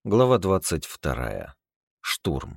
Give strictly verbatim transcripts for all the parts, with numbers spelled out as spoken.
Глава двадцать вторая. Штурм.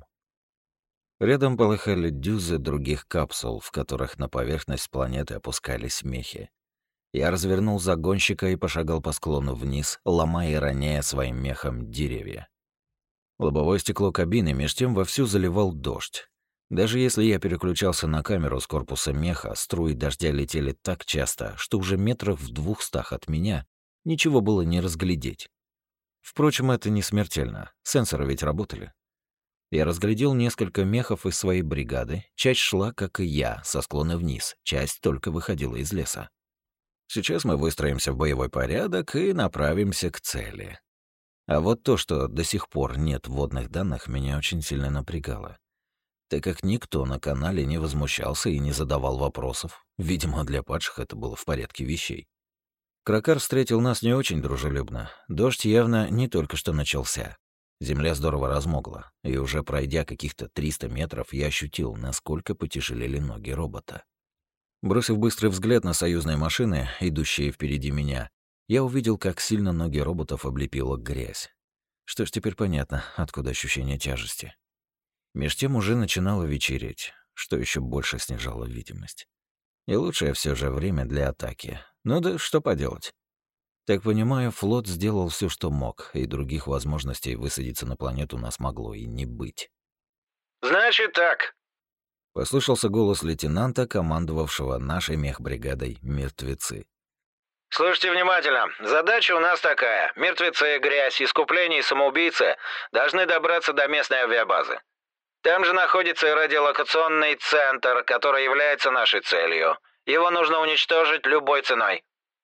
Рядом полыхали дюзы других капсул, в которых на поверхность планеты опускались мехи. Я развернул загонщика и пошагал по склону вниз, ломая и роняя своим мехом деревья. Лобовое стекло кабины меж тем вовсю заливал дождь. Даже если я переключался на камеру с корпуса меха, струи дождя летели так часто, что уже метрах в двухстах от меня ничего было не разглядеть. Впрочем, это не смертельно. Сенсоры ведь работали. Я разглядел несколько мехов из своей бригады. Часть шла, как и я, со склона вниз. Часть только выходила из леса. Сейчас мы выстроимся в боевой порядок и направимся к цели. А вот то, что до сих пор нет вводных данных, меня очень сильно напрягало. Так как никто на канале не возмущался и не задавал вопросов. Видимо, для падших это было в порядке вещей. Кракар встретил нас не очень дружелюбно. Дождь явно не только что начался. Земля здорово размокла, и уже пройдя каких-то триста метров, я ощутил, насколько потяжелели ноги робота. Бросив быстрый взгляд на союзные машины, идущие впереди меня, я увидел, как сильно ноги роботов облепила грязь. Что ж, теперь понятно, откуда ощущение тяжести. Меж тем уже начинало вечереть, что еще больше снижало видимость. И лучшее все же время для атаки. Ну да что поделать. Так понимаю, флот сделал все, что мог, и других возможностей высадиться на планету у нас могло и не быть. «Значит так», — послышался голос лейтенанта, командовавшего нашей мехбригадой «Мертвецы». «Слушайте внимательно. Задача у нас такая. Мертвецы, грязь, искупление и самоубийцы должны добраться до местной авиабазы. Там же находится и радиолокационный центр, который является нашей целью. Его нужно уничтожить любой ценой».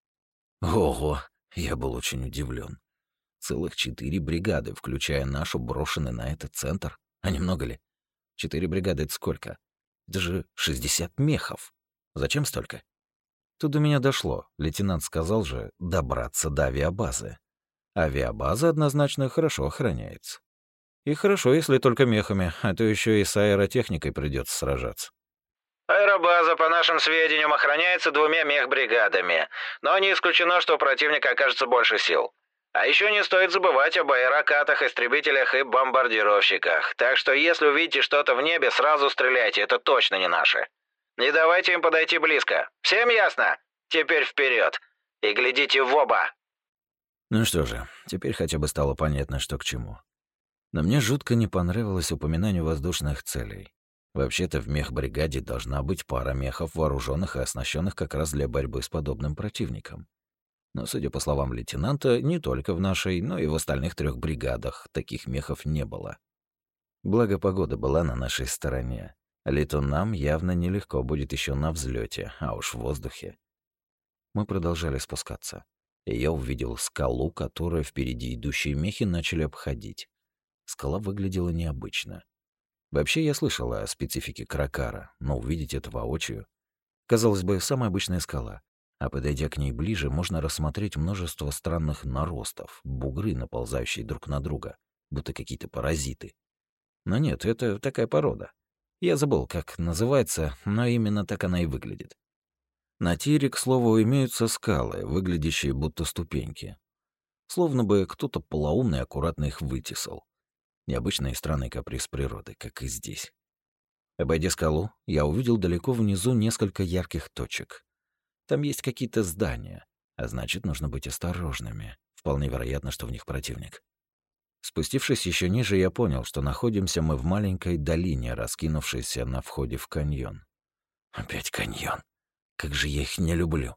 Ого, я был очень удивлен. Целых четыре бригады, включая нашу, брошены на этот центр. А немного ли? Четыре бригады — это сколько? Это же шестьдесят мехов. Зачем столько? Тут до меня дошло. Лейтенант сказал же добраться до авиабазы. Авиабаза однозначно хорошо охраняется. И хорошо, если только мехами, а то еще и с аэротехникой придется сражаться. Аэробаза, по нашим сведениям, охраняется двумя мехбригадами, но не исключено, что у противника окажется больше сил. А еще не стоит забывать об аэрокатах, истребителях и бомбардировщиках. Так что если увидите что-то в небе, сразу стреляйте, это точно не наши. Не давайте им подойти близко. Всем ясно? Теперь вперед. И глядите в оба. Ну что же, теперь хотя бы стало понятно, что к чему. Но мне жутко не понравилось упоминание воздушных целей. Вообще-то в мехбригаде должна быть пара мехов, вооруженных и оснащенных как раз для борьбы с подобным противником. Но, судя по словам лейтенанта, не только в нашей, но и в остальных трех бригадах таких мехов не было. Благо, погода была на нашей стороне. Летунам явно нелегко будет еще на взлете, а уж в воздухе. Мы продолжали спускаться, и я увидел скалу, которую впереди идущие мехи начали обходить. Скала выглядела необычно. Вообще, я слышал о специфике Кракара, но увидеть это воочию... Казалось бы, самая обычная скала, а подойдя к ней ближе, можно рассмотреть множество странных наростов, бугры, наползающие друг на друга, будто какие-то паразиты. Но нет, это такая порода. Я забыл, как называется, но именно так она и выглядит. На тире, к слову, имеются скалы, выглядящие будто ступеньки. Словно бы кто-то полоумный аккуратно их вытесал. Необычный и странный каприз природы, как и здесь. Обойдя скалу, я увидел далеко внизу несколько ярких точек. Там есть какие-то здания, а значит, нужно быть осторожными. Вполне вероятно, что в них противник. Спустившись еще ниже, я понял, что находимся мы в маленькой долине, раскинувшейся на входе в каньон. Опять каньон. Как же я их не люблю.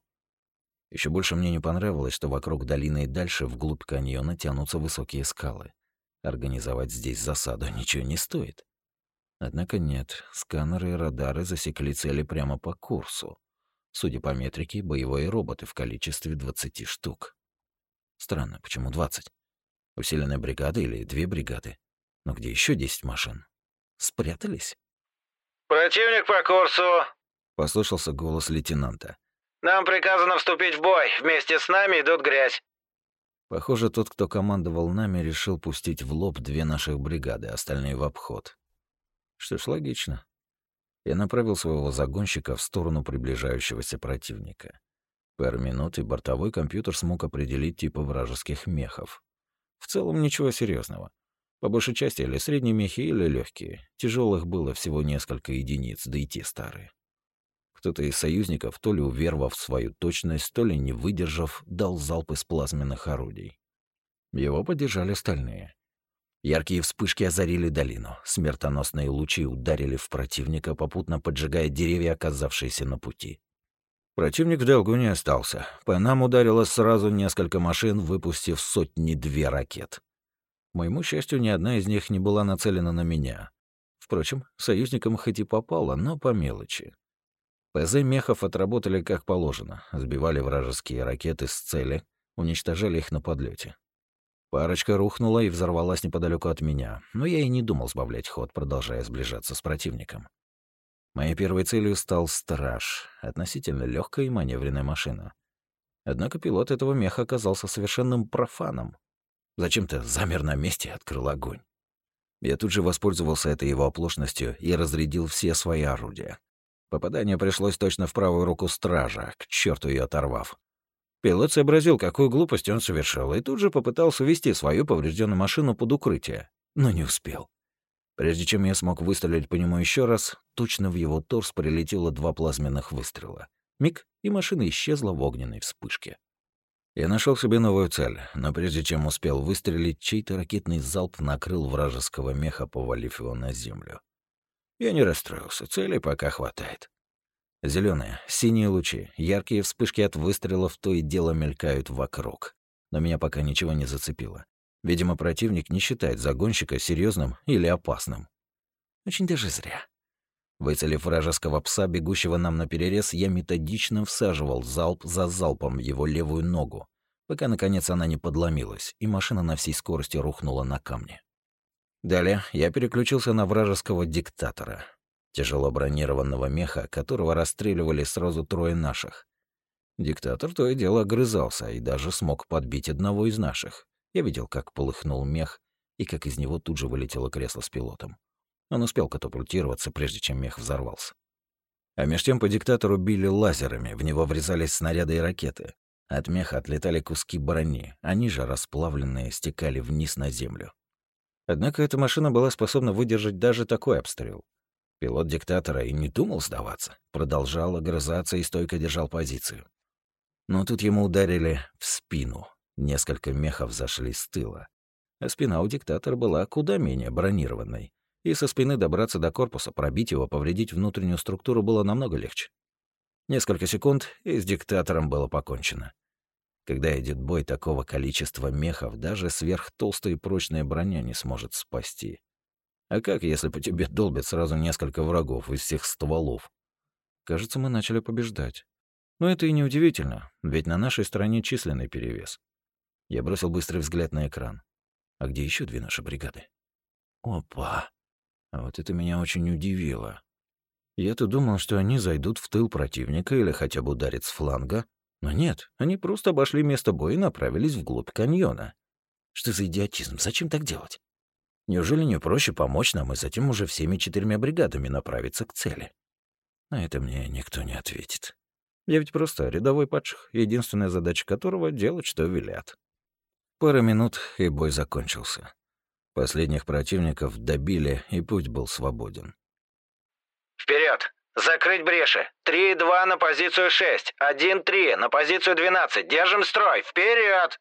Еще больше мне не понравилось, что вокруг долины и дальше вглубь каньона тянутся высокие скалы. Организовать здесь засаду ничего не стоит. Однако нет, сканеры и радары засекли цели прямо по курсу. Судя по метрике, боевые роботы в количестве двадцати штук. Странно, почему двадцать? Усиленная бригада или две бригады? Но где еще десять машин? Спрятались? «Противник по курсу», — послышался голос лейтенанта. «Нам приказано вступить в бой. Вместе с нами идут грязь». Похоже, тот, кто командовал нами, решил пустить в лоб две наших бригады, остальные в обход. Что ж, логично. Я направил своего загонщика в сторону приближающегося противника. Пару минут, и бортовой компьютер смог определить типы вражеских мехов. В целом ничего серьезного. По большей части или средние мехи, или легкие. Тяжелых было всего несколько единиц, да и те старые. Кто-то из союзников, то ли уверовав в свою точность, то ли не выдержав, дал залп из плазменных орудий. Его поддержали остальные. Яркие вспышки озарили долину. Смертоносные лучи ударили в противника, попутно поджигая деревья, оказавшиеся на пути. Противник в долгу не остался. По нам ударило сразу несколько машин, выпустив сотни-две ракет. К моему счастью, ни одна из них не была нацелена на меня. Впрочем, союзникам хоть и попало, но по мелочи. ПЗ мехов отработали как положено, сбивали вражеские ракеты с цели, уничтожали их на подлете. Парочка рухнула и взорвалась неподалеку от меня, но я и не думал сбавлять ход, продолжая сближаться с противником. Моей первой целью стал «Страж», относительно легкая и маневренная машина. Однако пилот этого меха оказался совершенным профаном. Зачем-то замер на месте и открыл огонь. Я тут же воспользовался этой его оплошностью и разрядил все свои орудия. Попадание пришлось точно в правую руку стража, к черту ее оторвав. Пилот сообразил, какую глупость он совершил, и тут же попытался вести свою поврежденную машину под укрытие, но не успел. Прежде чем я смог выстрелить по нему еще раз, точно в его торс прилетело два плазменных выстрела. Миг, и машина исчезла в огненной вспышке. Я нашел себе новую цель, но прежде чем успел выстрелить, чей-то ракетный залп накрыл вражеского меха, повалив его на землю. Я не расстроился, целей пока хватает. Зеленые, синие лучи, яркие вспышки от выстрелов то и дело мелькают вокруг. Но меня пока ничего не зацепило. Видимо, противник не считает загонщика серьезным или опасным. Очень даже зря. Выцелив вражеского пса, бегущего нам наперерез, я методично всаживал залп за залпом в его левую ногу, пока, наконец, она не подломилась, и машина на всей скорости рухнула на камни. Далее я переключился на вражеского диктатора, тяжело бронированного меха, которого расстреливали сразу трое наших. Диктатор то и дело огрызался и даже смог подбить одного из наших. Я видел, как полыхнул мех, и как из него тут же вылетело кресло с пилотом. Он успел катапультироваться, прежде чем мех взорвался. А меж тем по диктатору били лазерами, в него врезались снаряды и ракеты. От меха отлетали куски брони, они же, расплавленные, стекали вниз на землю. Однако эта машина была способна выдержать даже такой обстрел. Пилот диктатора и не думал сдаваться, продолжал огрызаться и стойко держал позицию. Но тут ему ударили в спину. Несколько мехов зашли с тыла. А спина у диктатора была куда менее бронированной. И со спины добраться до корпуса, пробить его, повредить внутреннюю структуру было намного легче. Несколько секунд, и с диктатором было покончено. Когда идет бой такого количества мехов, даже сверхтолстая и прочная броня не сможет спасти. А как, если по тебе долбят сразу несколько врагов из всех стволов? Кажется, мы начали побеждать. Но это и не удивительно, ведь на нашей стороне численный перевес. Я бросил быстрый взгляд на экран. А где еще две наши бригады? Опа! А вот это меня очень удивило. Я-то думал, что они зайдут в тыл противника или хотя бы ударят с фланга. Но нет, они просто обошли место боя и направились вглубь каньона. Что за идиотизм? Зачем так делать? Неужели не проще помочь нам и затем уже всеми четырьмя бригадами направиться к цели? На это мне никто не ответит. Я ведь просто рядовой падших, единственная задача которого — делать, что велят. Пара минут, и бой закончился. Последних противников добили, и путь был свободен. Вперед! Закрыть бреши! три-два на позицию шесть! один-три на позицию двенадцать! Держим строй! Вперед!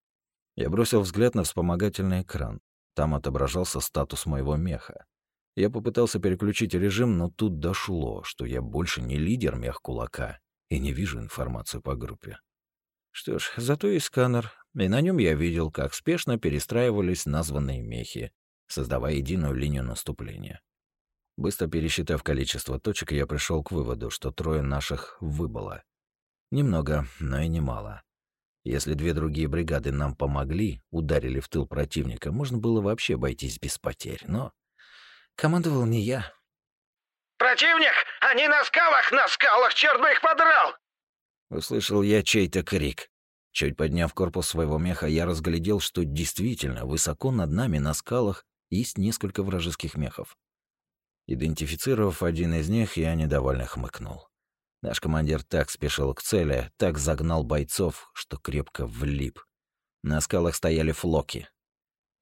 Я бросил взгляд на вспомогательный экран. Там отображался статус моего меха. Я попытался переключить режим, но тут дошло, что я больше не лидер мех-кулака и не вижу информацию по группе. Что ж, зато есть сканер, и на нем я видел, как спешно перестраивались названные мехи, создавая единую линию наступления. Быстро пересчитав количество точек, я пришел к выводу, что трое наших выбыло. Немного, но и немало. Если две другие бригады нам помогли, ударили в тыл противника, можно было вообще обойтись без потерь, но командовал не я. «Противник! Они на скалах! На скалах! Черт бы их подрал!» Услышал я чей-то крик. Чуть подняв корпус своего меха, я разглядел, что действительно высоко над нами на скалах есть несколько вражеских мехов. Идентифицировав один из них, я недовольно хмыкнул. Наш командир так спешил к цели, так загнал бойцов, что крепко влип. На скалах стояли флоки.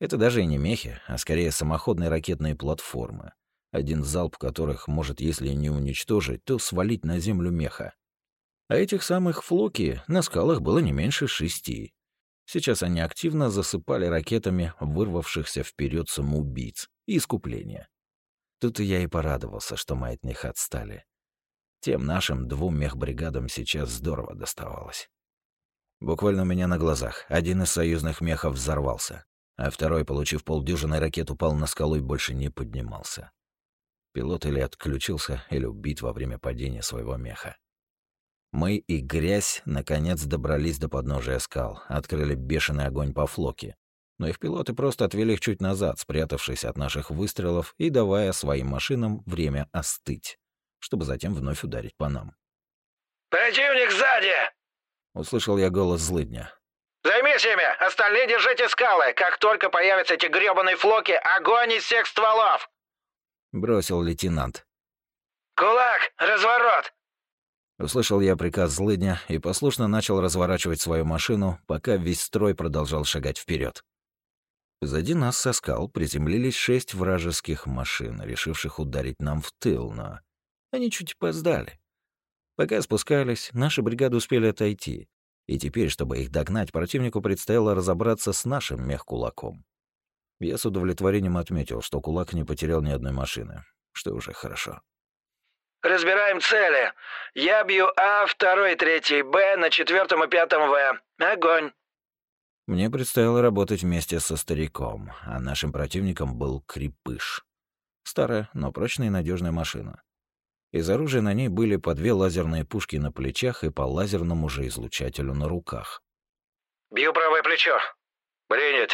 Это даже и не мехи, а скорее самоходные ракетные платформы, один залп которых может, если не уничтожить, то свалить на землю меха. А этих самых флоки на скалах было не меньше шести. Сейчас они активно засыпали ракетами вырвавшихся вперед самоубийц и искупления. Тут и я и порадовался, что мы от них отстали. Тем нашим двум мехбригадам сейчас здорово доставалось. Буквально у меня на глазах один из союзных мехов взорвался, а второй, получив полдюжины ракет, упал на скалу и больше не поднимался. Пилот или отключился, или убит во время падения своего меха. Мы и грязь наконец добрались до подножия скал, открыли бешеный огонь по флоке. Но их пилоты просто отвели их чуть назад, спрятавшись от наших выстрелов и давая своим машинам время остыть, чтобы затем вновь ударить по нам. «Противник сзади!» — услышал я голос злыдня. «Займись ими! Остальные держите скалы! Как только появятся эти грёбаные флоки, огонь из всех стволов!» — бросил лейтенант. «Кулак! Разворот!» Услышал я приказ злыдня и послушно начал разворачивать свою машину, пока весь строй продолжал шагать вперед. Позади нас со скал приземлились шесть вражеских машин, решивших ударить нам в тыл, но они чуть опоздали. Пока спускались, наши бригады успели отойти, и теперь, чтобы их догнать, противнику предстояло разобраться с нашим мехкулаком. Я с удовлетворением отметил, что кулак не потерял ни одной машины, что уже хорошо. «Разбираем цели. Я бью А, второй, третий Б, на четвертом и пятом В. Огонь!» Мне предстояло работать вместе со стариком, а нашим противником был крепыш. Старая, но прочная и надежная машина. Из оружия на ней были по две лазерные пушки на плечах и по лазерному же излучателю на руках. «Бью правое плечо. Принято!»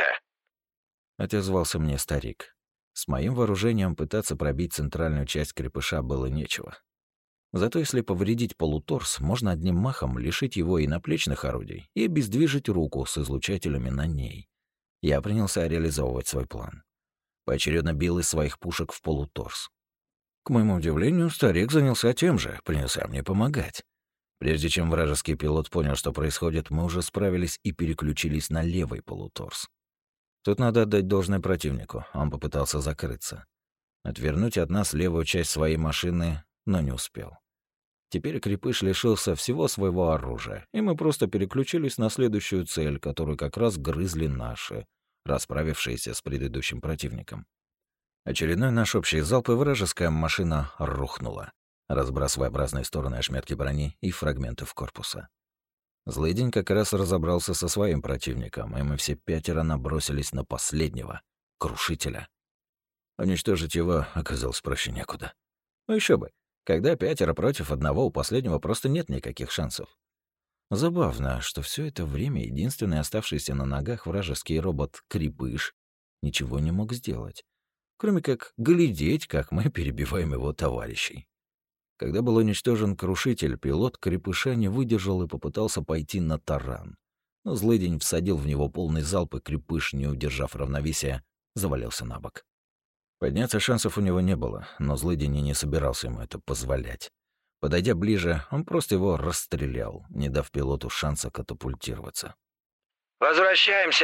— отозвался мне старик. С моим вооружением пытаться пробить центральную часть крепыша было нечего. Зато если повредить полуторс, можно одним махом лишить его и наплечных орудий и обездвижить руку с излучателями на ней. Я принялся реализовывать свой план. Поочередно бил из своих пушек в полуторс. К моему удивлению, старик занялся тем же, принялся мне помогать. Прежде чем вражеский пилот понял, что происходит, мы уже справились и переключились на левый полуторс. Тут надо отдать должное противнику, он попытался закрыться. Отвернуть от нас левую часть своей машины, но не успел. Теперь крепыш лишился всего своего оружия, и мы просто переключились на следующую цель, которую как раз грызли наши, расправившиеся с предыдущим противником. Очередной наш общий залп, и вражеская машина рухнула, разбрасывая в разные стороны ошметки брони и фрагментов корпуса. Злыдень как раз разобрался со своим противником, и мы все пятеро набросились на последнего, крушителя. Уничтожить его оказалось проще некуда. Ну еще бы, когда пятеро против одного, у последнего просто нет никаких шансов. Забавно, что все это время единственный оставшийся на ногах вражеский робот Крепыш ничего не мог сделать, кроме как глядеть, как мы перебиваем его товарищей. Когда был уничтожен крушитель, пилот Крепыша не выдержал и попытался пойти на таран. Но злыдень всадил в него полный залп, и Крепыш, не удержав равновесия, завалился на бок. Подняться шансов у него не было, но злыдень и не собирался ему это позволять. Подойдя ближе, он просто его расстрелял, не дав пилоту шанса катапультироваться. «Возвращаемся!»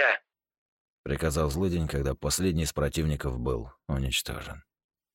— приказал злыдень, когда последний из противников был уничтожен.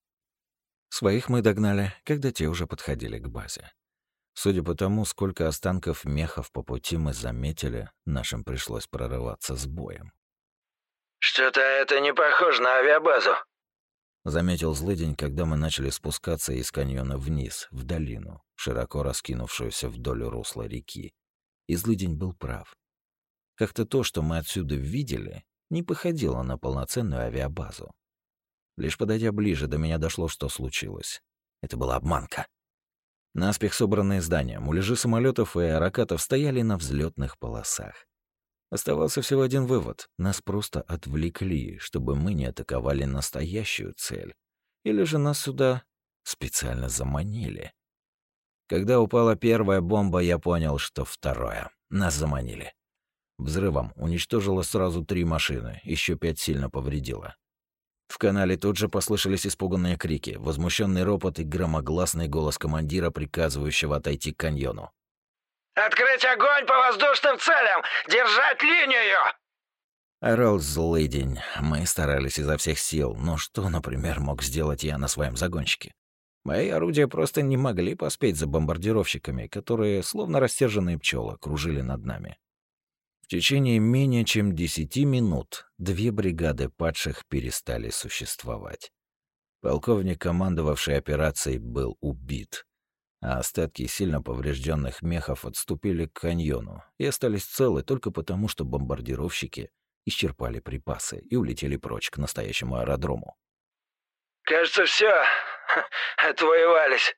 Своих мы догнали, когда те уже подходили к базе. Судя по тому, сколько останков мехов по пути мы заметили, нашим пришлось прорываться с боем. «Что-то это не похоже на авиабазу», — заметил злыдень, когда мы начали спускаться из каньона вниз, в долину, широко раскинувшуюся вдоль русла реки. И злыдень был прав. Как-то то, что мы отсюда видели, не походило на полноценную авиабазу. Лишь подойдя ближе, до меня дошло, что случилось. Это была обманка. Наспех собранные здания, муляжи самолетов и аэрокатов стояли на взлетных полосах. Оставался всего один вывод. Нас просто отвлекли, чтобы мы не атаковали настоящую цель. Или же нас сюда специально заманили. Когда упала первая бомба, я понял, что второе. Нас заманили. Взрывом уничтожило сразу три машины, еще пять сильно повредило. В канале тут же послышались испуганные крики, возмущенный ропот и громогласный голос командира, приказывающего отойти к каньону. «Открыть огонь по воздушным целям! Держать линию!» Орал злый день. Мы старались изо всех сил, но что, например, мог сделать я на своем загонщике? Мои орудия просто не могли поспеть за бомбардировщиками, которые, словно рассерженные пчелы, кружили над нами. В течение менее чем десяти минут две бригады падших перестали существовать. Полковник, командовавший операцией, был убит, а остатки сильно поврежденных мехов отступили к каньону и остались целы только потому, что бомбардировщики исчерпали припасы и улетели прочь к настоящему аэродрому. «Кажется, все. Отвоевались».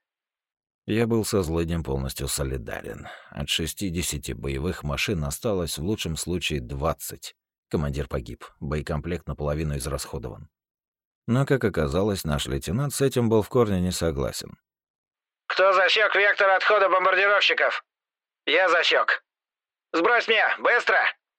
Я был со злыднем полностью солидарен. От шестидесяти боевых машин осталось в лучшем случае двадцать. Командир погиб, боекомплект наполовину израсходован. Но, как оказалось, наш лейтенант с этим был в корне не согласен. «Кто засек вектор отхода бомбардировщиков?» «Я засек. Сбрось меня, быстро!»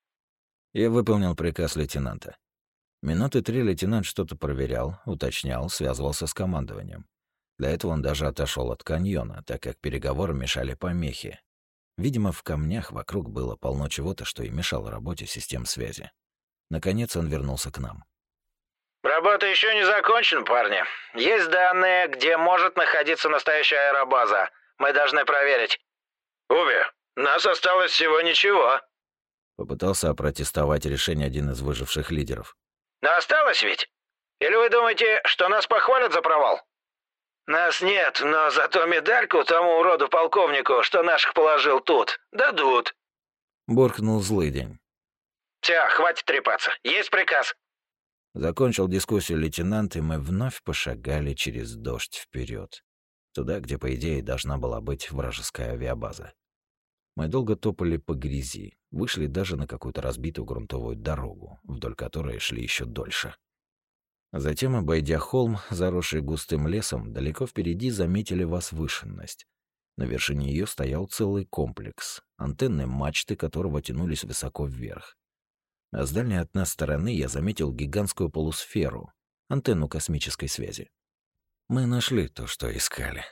Я выполнил приказ лейтенанта. Минуты три лейтенант что-то проверял, уточнял, связывался с командованием. Для этого он даже отошел от каньона, так как переговорам мешали помехи. Видимо, в камнях вокруг было полно чего-то, что и мешало работе систем связи. Наконец он вернулся к нам. «Работа еще не закончена, парни. Есть данные, где может находиться настоящая аэробаза. Мы должны проверить». «Уви, нас осталось всего ничего». Попытался опротестовать решение один из выживших лидеров. «Но осталось ведь? Или вы думаете, что нас похвалят за провал?» «Нас нет, но зато медальку тому уроду-полковнику, что наших положил тут, дадут». Буркнул злыдень. «Все, хватит трепаться. Есть приказ». Закончил дискуссию лейтенант, и мы вновь пошагали через дождь вперед, туда, где, по идее, должна была быть вражеская авиабаза. Мы долго топали по грязи, вышли даже на какую-то разбитую грунтовую дорогу, вдоль которой шли еще дольше. Затем, обойдя холм, заросший густым лесом, далеко впереди заметили возвышенность. На вершине ее стоял целый комплекс, антенны мачты которого тянулись высоко вверх. А с дальней от нас стороны я заметил гигантскую полусферу, антенну космической связи. Мы нашли то, что искали.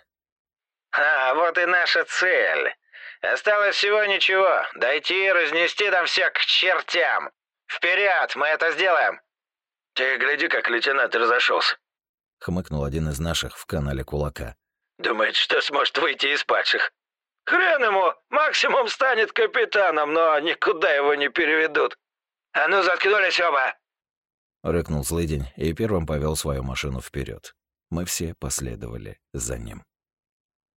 «А, вот и наша цель. Осталось всего ничего. Дойти и разнести там всех к чертям. Вперед, мы это сделаем!» «Ты гляди, как лейтенант разошелся», — хмыкнул один из наших в канале кулака. «Думает, что сможет выйти из падших. Хрен ему, максимум станет капитаном, но никуда его не переведут. А ну, заткнулись оба!» Рыкнул злыдень и первым повел свою машину вперед. Мы все последовали за ним.